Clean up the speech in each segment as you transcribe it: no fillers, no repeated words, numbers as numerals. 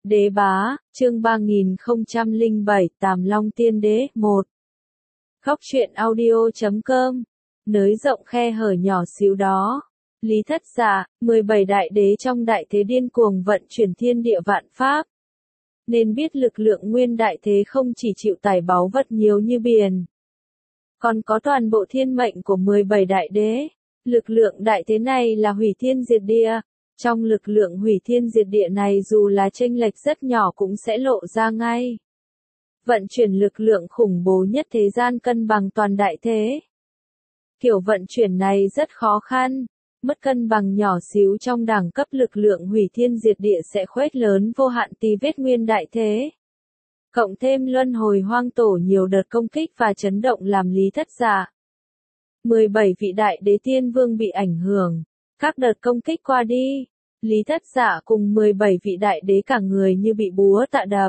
Đế bá, chương 3007 Tàm Long Tiên Đế 1. Khóc chuyện audio.com. Nới rộng khe hở nhỏ xíu đó. Lý Thất Dạ, 17 đại đế trong đại thế điên cuồng vận chuyển thiên địa vạn pháp. Nên biết lực lượng nguyên đại thế không chỉ chịu tải báu vật nhiều như biển. Còn có toàn bộ thiên mệnh của 17 đại đế. Lực lượng đại thế này là hủy thiên diệt địa. Trong lực lượng hủy thiên diệt địa này dù là chênh lệch rất nhỏ cũng sẽ lộ ra ngay. Vận chuyển lực lượng khủng bố nhất thế gian cân bằng toàn đại thế. Kiểu vận chuyển này rất khó khăn. Mất cân bằng nhỏ xíu trong đẳng cấp lực lượng hủy thiên diệt địa sẽ khuếch lớn vô hạn tì vết nguyên đại thế. Cộng thêm luân hồi hoang tổ nhiều đợt công kích và chấn động làm Lý Thất Dạ. 17 vị đại đế tiên vương bị ảnh hưởng. Các đợt công kích qua đi, Lý Thất Dạ cùng 17 vị đại đế cả người như bị búa tạ đập.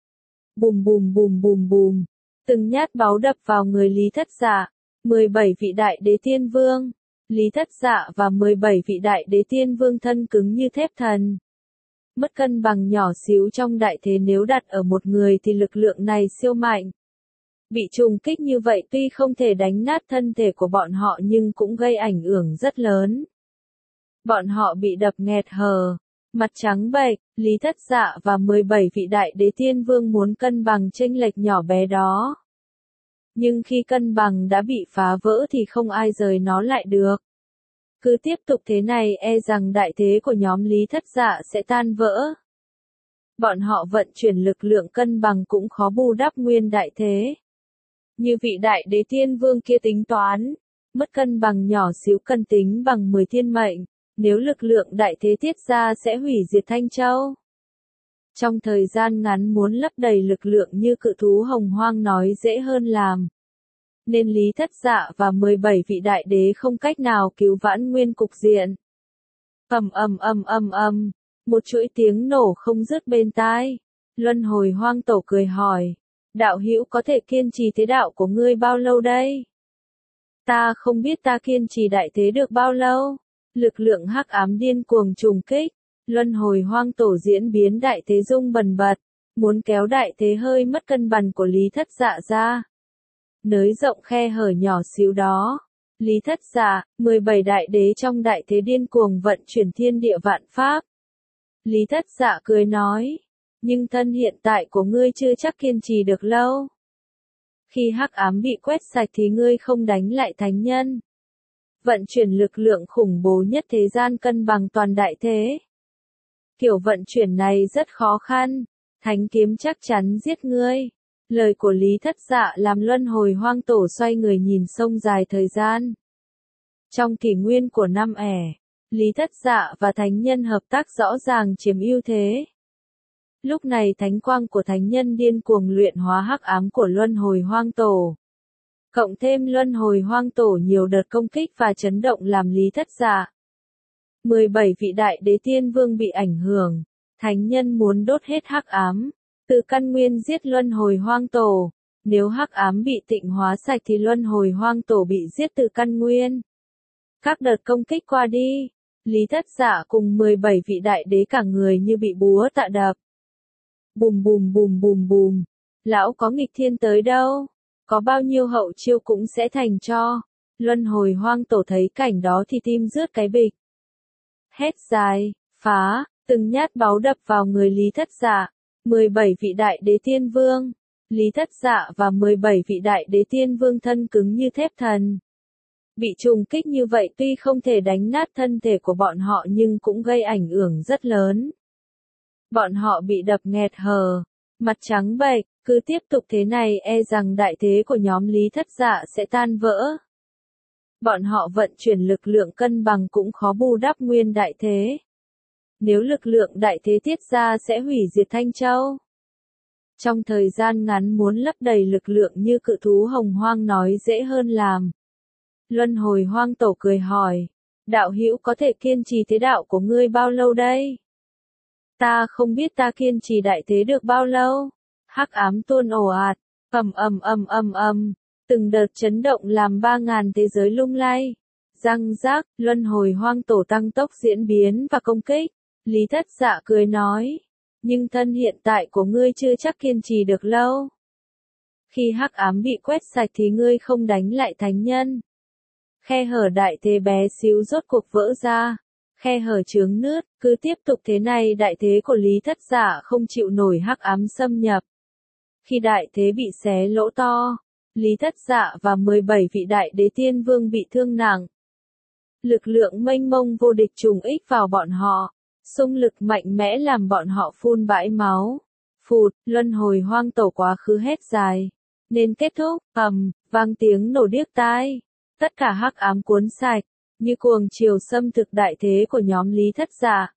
Bùm bùm bùm bùm bùm, từng nhát báu đập vào người Lý Thất Dạ. 17 vị đại đế tiên vương, Lý Thất Dạ và 17 vị đại đế tiên vương thân cứng như thép thần. Mất cân bằng nhỏ xíu trong đại thế nếu đặt ở một người thì lực lượng này siêu mạnh. Bị trùng kích như vậy tuy không thể đánh nát thân thể của bọn họ nhưng cũng gây ảnh hưởng rất lớn. Bọn họ bị đập nghẹt hờ, mặt trắng bệch, Lý Thất Dạ và 17 vị đại đế tiên vương muốn cân bằng chênh lệch nhỏ bé đó. Nhưng khi cân bằng đã bị phá vỡ thì không ai rời nó lại được. Cứ tiếp tục thế này e rằng đại thế của nhóm Lý Thất Dạ sẽ tan vỡ. Bọn họ vận chuyển lực lượng cân bằng cũng khó bù đắp nguyên đại thế. Như vị đại đế tiên vương kia tính toán, mất cân bằng nhỏ xíu cần tính bằng 10 thiên mệnh, nếu lực lượng đại thế tiết ra sẽ hủy diệt Thanh Châu. Trong thời gian ngắn muốn lấp đầy lực lượng như cự thú hồng hoang nói dễ hơn làm. Nên Lý Thất Dạ và 17 vị đại đế không cách nào cứu vãn nguyên cục diện. Một chuỗi tiếng nổ không dứt bên tai. Luân hồi hoang tổ cười hỏi. Đạo hữu có thể kiên trì thế đạo của ngươi bao lâu đây? Ta không biết ta kiên trì đại thế được bao lâu. Lực lượng hắc ám điên cuồng trùng kích. Luân hồi hoang tổ diễn biến đại thế rung bần bật. Muốn kéo đại thế hơi mất cân bằng của Lý Thất Dạ ra. Nới rộng khe hở nhỏ xíu đó. Lý Thất Dạ, 17 đại đế trong đại thế điên cuồng vận chuyển thiên địa vạn pháp. Lý Thất Dạ cười nói. Nhưng thân hiện tại của ngươi chưa chắc kiên trì được lâu. Khi hắc ám bị quét sạch thì ngươi không đánh lại thánh nhân. Vận chuyển lực lượng khủng bố nhất thế gian cân bằng toàn đại thế. Kiểu vận chuyển này rất khó khăn. Thánh kiếm chắc chắn giết ngươi. Lời của Lý Thất Dạ làm luân hồi hoang tổ xoay người nhìn sông dài thời gian. Trong kỷ nguyên của năm ẻ, Lý Thất Dạ và thánh nhân hợp tác rõ ràng chiếm ưu thế. Lúc này thánh quang của thánh nhân điên cuồng luyện hóa hắc ám của luân hồi hoang tổ. Cộng thêm luân hồi hoang tổ nhiều đợt công kích và chấn động làm Lý Thất Dạ. 17 vị đại đế tiên vương bị ảnh hưởng. Thánh nhân muốn đốt hết hắc ám. Từ căn nguyên giết luân hồi hoang tổ. Nếu hắc ám bị tịnh hóa sạch thì luân hồi hoang tổ bị giết từ căn nguyên. Các đợt công kích qua đi. Lý Thất Dạ cùng 17 vị đại đế cả người như bị búa tạ đập. Bùm bùm bùm bùm bùm. Lão có nghịch thiên tới đâu? Có bao nhiêu hậu chiêu cũng sẽ thành cho. Luân hồi hoang tổ thấy cảnh đó thì tim rướt cái bịch. Hét dài, phá, từng nhát báu đập vào người Lý Thất Dạ. 17 vị đại đế tiên vương. Lý Thất Dạ và 17 vị đại đế tiên vương thân cứng như thép thần. Bị trùng kích như vậy tuy không thể đánh nát thân thể của bọn họ nhưng cũng gây ảnh hưởng rất lớn. Bọn họ bị đập nghẹt hờ, mặt trắng bệch, cứ tiếp tục thế này e rằng đại thế của nhóm Lý Thất Dạ sẽ tan vỡ. Bọn họ vận chuyển lực lượng cân bằng cũng khó bù đắp nguyên đại thế. Nếu lực lượng đại thế tiết ra sẽ hủy diệt Thanh Châu. Trong thời gian ngắn muốn lấp đầy lực lượng như cự thú hồng hoang nói dễ hơn làm. Luân hồi hoang tổ cười hỏi. Đạo hữu có thể kiên trì thế đạo của ngươi bao lâu đây? Ta không biết ta kiên trì đại thế được bao lâu. Hắc ám tuôn ồ ạt. Từng đợt chấn động làm 3.000 thế giới lung lay. Răng rác, luân hồi hoang tổ tăng tốc diễn biến và công kích. Lý Thất Dạ cười nói. nhưng thân hiện tại của ngươi chưa chắc kiên trì được lâu. Khi hắc ám bị quét sạch thì ngươi không đánh lại thánh nhân. Khe hở đại thế bé xíu rốt cuộc vỡ ra. Khe hở chướng nứt, cứ tiếp tục thế này đại thế của Lý Thất Dạ không chịu nổi hắc ám xâm nhập. Khi đại thế bị xé lỗ to, Lý Thất Dạ và 17 vị đại đế tiên vương bị thương nặng. Lực lượng mênh mông vô địch trùng ích vào bọn họ, xung lực mạnh mẽ làm bọn họ phun bãi máu. Phụt, luân hồi hoang tổ quá khứ hết dài. Nên kết thúc, vang tiếng nổ điếc tai. Tất cả hắc ám cuốn sạch, như cuồng chiều xâm thực đại thế của nhóm Lý Thất Dạ.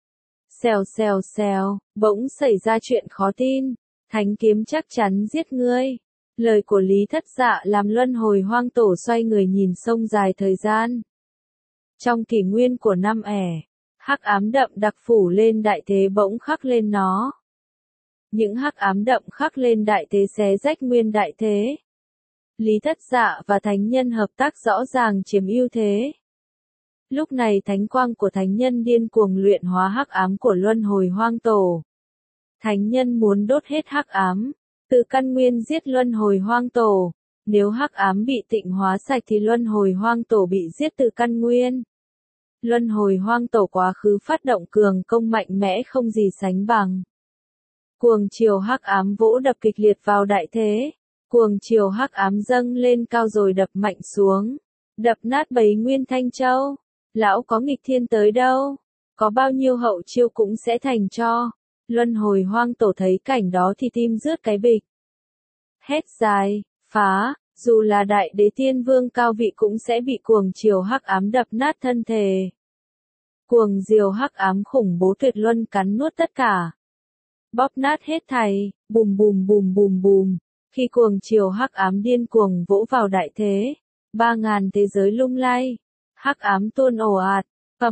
Xèo xèo xèo, bỗng xảy ra chuyện khó tin. Thánh kiếm chắc chắn giết ngươi. Lời của Lý Thất Dạ làm luân hồi hoang tổ xoay người nhìn sông dài thời gian. Trong kỷ nguyên của năm ẻ, hắc ám đậm đặc phủ lên đại thế bỗng khắc lên nó. Những hắc ám đậm khắc lên đại thế xé rách nguyên đại thế. Lý Thất Dạ và thánh nhân hợp tác rõ ràng chiếm ưu thế. Lúc này thánh quang của thánh nhân điên cuồng luyện hóa hắc ám của luân hồi hoang tổ. Thánh nhân muốn đốt hết hắc ám, từ căn nguyên giết luân hồi hoang tổ. Nếu hắc ám bị tịnh hóa sạch thì luân hồi hoang tổ bị giết từ căn nguyên. Luân hồi hoang tổ quá khứ phát động cường công mạnh mẽ không gì sánh bằng. Cuồng chiều hắc ám vỗ đập kịch liệt vào đại thế. Cuồng chiều hắc ám dâng lên cao rồi đập mạnh xuống. Đập nát bầy nguyên thanh châu. Lão có nghịch thiên tới đâu. Có bao nhiêu hậu chiêu cũng sẽ thành cho. Luân hồi hoang tổ thấy cảnh đó thì tim rướt cái bịch. Hét dài, phá, dù là đại đế tiên vương cao vị cũng sẽ bị cuồng chiều hắc ám đập nát thân thể. Cuồng diều hắc ám khủng bố tuyệt luân cắn nuốt tất cả. Bóp nát hết thảy, bùm bùm bùm bùm bùm. Khi cuồng chiều hắc ám điên cuồng vỗ vào đại thế, 3.000 thế giới lung lay. Hắc ám tuôn ồ ạt,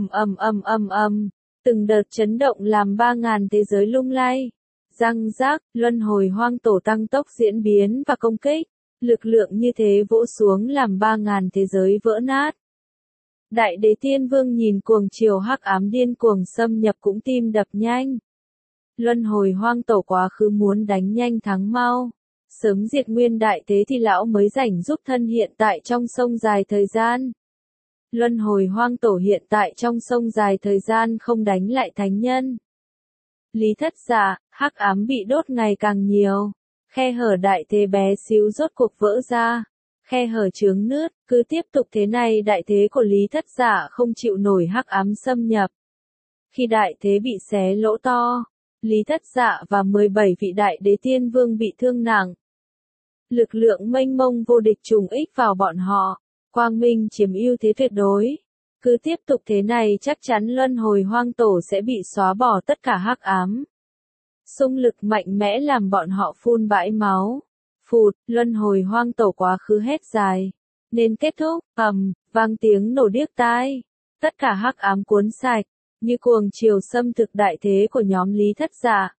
từng đợt chấn động làm 3.000 thế giới lung lay. Răng rác, luân hồi hoang tổ tăng tốc diễn biến và công kích. Lực lượng như thế vỗ xuống làm 3.000 thế giới vỡ nát. Đại đế tiên vương nhìn cuồng chiều hắc ám điên cuồng xâm nhập cũng tim đập nhanh. Luân hồi hoang tổ quá khứ muốn đánh nhanh thắng mau. Sớm diệt nguyên đại thế thì lão mới rảnh giúp thân hiện tại trong sông dài thời gian. Luân hồi hoang tổ hiện tại trong sông dài thời gian không đánh lại thánh nhân. Lý Thất Dạ, hắc ám bị đốt ngày càng nhiều. Khe hở đại thế bé xíu rốt cuộc vỡ ra. Khe hở chướng nứt, cứ tiếp tục thế này đại thế của Lý Thất Dạ không chịu nổi hắc ám xâm nhập. Khi đại thế bị xé lỗ to, Lý Thất Dạ và 17 vị đại đế tiên vương bị thương nặng. Lực lượng mênh mông vô địch trùng ích vào bọn họ. Quang minh chiếm ưu thế tuyệt đối. Cứ tiếp tục thế này chắc chắn luân hồi hoang tổ sẽ bị xóa bỏ tất cả hắc ám. Xung lực mạnh mẽ làm bọn họ phun bãi máu. Phụt, luân hồi hoang tổ quá khứ hết dài. Nên kết thúc, vang tiếng nổ điếc tai. Tất cả hắc ám cuốn sạch, như cuồng chiều xâm thực đại thế của nhóm Lý Thất Dạ.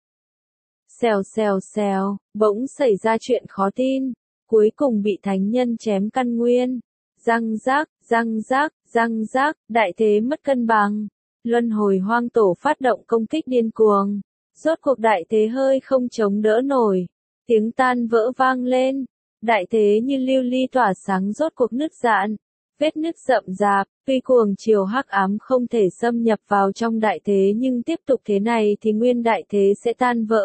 Xèo xèo xèo, bỗng xảy ra chuyện khó tin. Cuối cùng bị thánh nhân chém căn nguyên. Răng rác, răng rác, răng rác, đại thế mất cân bằng. Luân hồi hoang tổ phát động công kích điên cuồng. Rốt cuộc đại thế hơi không chống đỡ nổi. Tiếng tan vỡ vang lên. Đại thế như lưu ly tỏa sáng rốt cuộc nứt rạn. Vết nứt rậm rạp, tuy cuồng chiều hắc ám không thể xâm nhập vào trong đại thế nhưng tiếp tục thế này thì nguyên đại thế sẽ tan vỡ.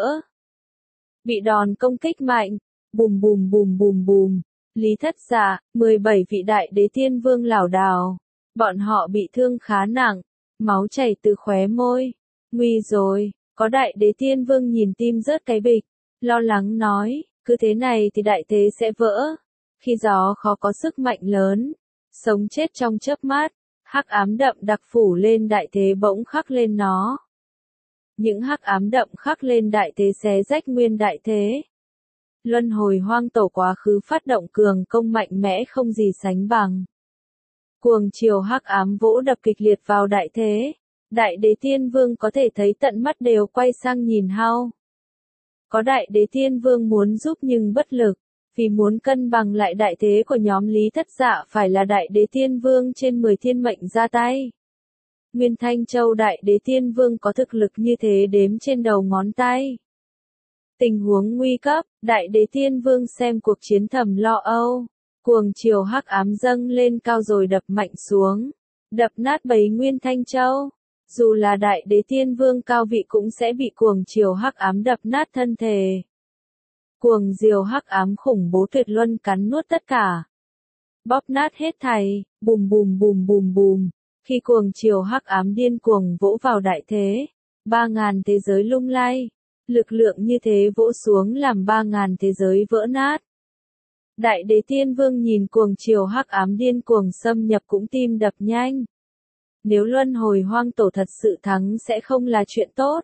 Bị đòn công kích mạnh, bùm bùm bùm bùm bùm. Lý Thất Dạ, 17 vị đại đế tiên vương lảo đảo. Bọn họ bị thương khá nặng, máu chảy từ khóe môi. Nguy rồi, có đại đế tiên vương nhìn tim rớt cái bịch, lo lắng nói, cứ thế này thì đại thế sẽ vỡ. Khi gió khó có sức mạnh lớn, sống chết trong chớp mắt, hắc ám đậm đặc phủ lên đại thế bỗng khắc lên nó. Những hắc ám đậm khắc lên đại thế xé rách nguyên đại thế. Luân hồi hoang tổ quá khứ phát động cường công mạnh mẽ không gì sánh bằng. Cuồng chiều hắc ám vỗ đập kịch liệt vào đại thế. Đại đế tiên vương có thể thấy tận mắt đều quay sang nhìn Hao. Có đại đế tiên vương muốn giúp nhưng bất lực. Vì muốn cân bằng lại đại thế của nhóm Lý Thất Dạ phải là đại đế tiên vương trên 10 thiên mệnh ra tay. Nguyên Thanh Châu Đại Đế Tiên Vương có thực lực như thế đếm trên đầu ngón tay. Tình huống nguy cấp, Đại Đế Tiên Vương xem cuộc chiến thầm lo âu. Cuồng chiều hắc ám dâng lên cao rồi đập mạnh xuống, đập nát bầy Nguyên Thanh Châu. Dù là Đại Đế Tiên Vương cao vị cũng sẽ bị cuồng chiều hắc ám đập nát thân thể. Cuồng diều hắc ám khủng bố tuyệt luân cắn nuốt tất cả. Bóp nát hết thảy, bùm bùm bùm bùm bùm. Khi cuồng chiều hắc ám điên cuồng vỗ vào đại thế, 3.000 thế giới lung lay. Lực lượng như thế vỗ xuống làm 3.000 thế giới vỡ nát. Đại Đế Tiên Vương nhìn cuồng chiều hắc ám điên cuồng xâm nhập cũng tim đập nhanh. Nếu luân hồi hoang tổ thật sự thắng sẽ không là chuyện tốt.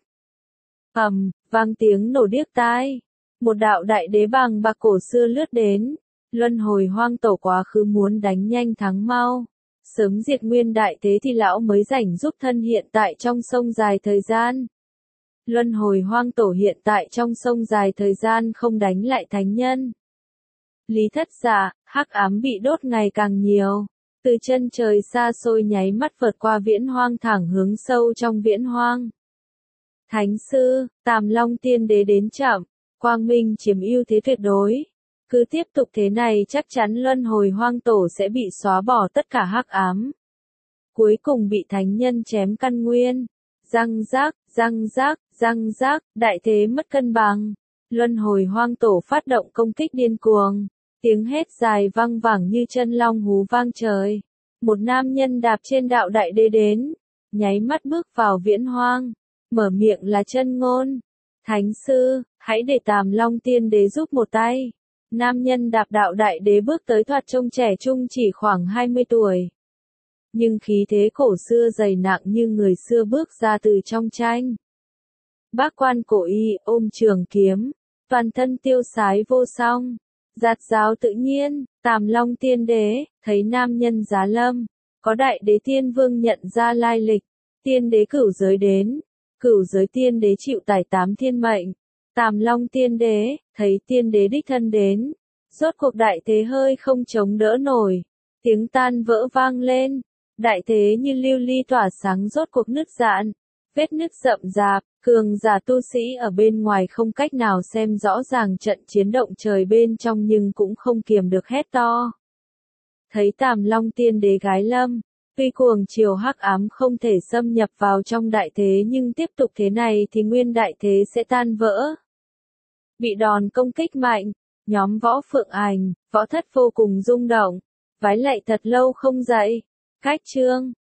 Vang tiếng nổ điếc tai. Một đạo đại đế bằng bạc cổ xưa lướt đến. Luân hồi hoang tổ quá khứ muốn đánh nhanh thắng mau. Sớm diệt nguyên đại thế thì lão mới rảnh giúp thân hiện tại trong sông dài thời gian. Luân hồi hoang tổ hiện tại trong sông dài thời gian không đánh lại thánh nhân. Lý Thất Dạ, hắc ám bị đốt ngày càng nhiều. Từ chân trời xa xôi nháy mắt vượt qua viễn hoang thẳng hướng sâu trong viễn hoang. Thánh sư, Tàm Long Tiên Đế đến chậm, quang minh chiếm ưu thế tuyệt đối. Cứ tiếp tục thế này chắc chắn luân hồi hoang tổ sẽ bị xóa bỏ tất cả hắc ám. Cuối cùng bị thánh nhân chém căn nguyên. Răng rác, răng rác, răng rác, đại thế mất cân bằng. Luân hồi hoang tổ phát động công kích điên cuồng. Tiếng hét dài vang vẳng như chân long hú vang trời. Một nam nhân đạp trên đạo đại đế đến. Nháy mắt bước vào viễn hoang. Mở miệng là Chân Ngôn. Thánh sư, hãy để Tàm Long Tiên Đế giúp một tay. Nam nhân đạp đạo đại đế bước tới thoạt trông trẻ trung chỉ khoảng 20 tuổi. Nhưng khí thế cổ xưa dày nặng như người xưa bước ra từ trong tranh. Bác quan cổ y ôm trường kiếm, toàn thân tiêu sái vô song, giạt giáo tự nhiên. Tàm Long Tiên Đế thấy nam nhân giá lâm, có Đại Đế Tiên Vương nhận ra lai lịch. Tiên Đế cửu giới đến, cửu giới Tiên Đế chịu tải 8 thiên mệnh. Tàm Long Tiên Đế thấy Tiên Đế đích thân đến, rốt cuộc đại thế hơi không chống đỡ nổi, tiếng tan vỡ vang lên. Đại thế như lưu ly tỏa sáng rốt cuộc nứt rạn, vết nứt rậm rạp, cường giả tu sĩ ở bên ngoài không cách nào xem rõ ràng trận chiến động trời bên trong nhưng cũng không kiềm được hét to. Thấy Tàm Long Tiên Đế gái lâm, tuy cuồng chiều hắc ám không thể xâm nhập vào trong đại thế nhưng tiếp tục thế này thì nguyên đại thế sẽ tan vỡ. Bị đòn công kích mạnh, nhóm Võ Phượng Ảnh, Võ Thất vô cùng rung động, vái lạy thật lâu không dậy. Cách chương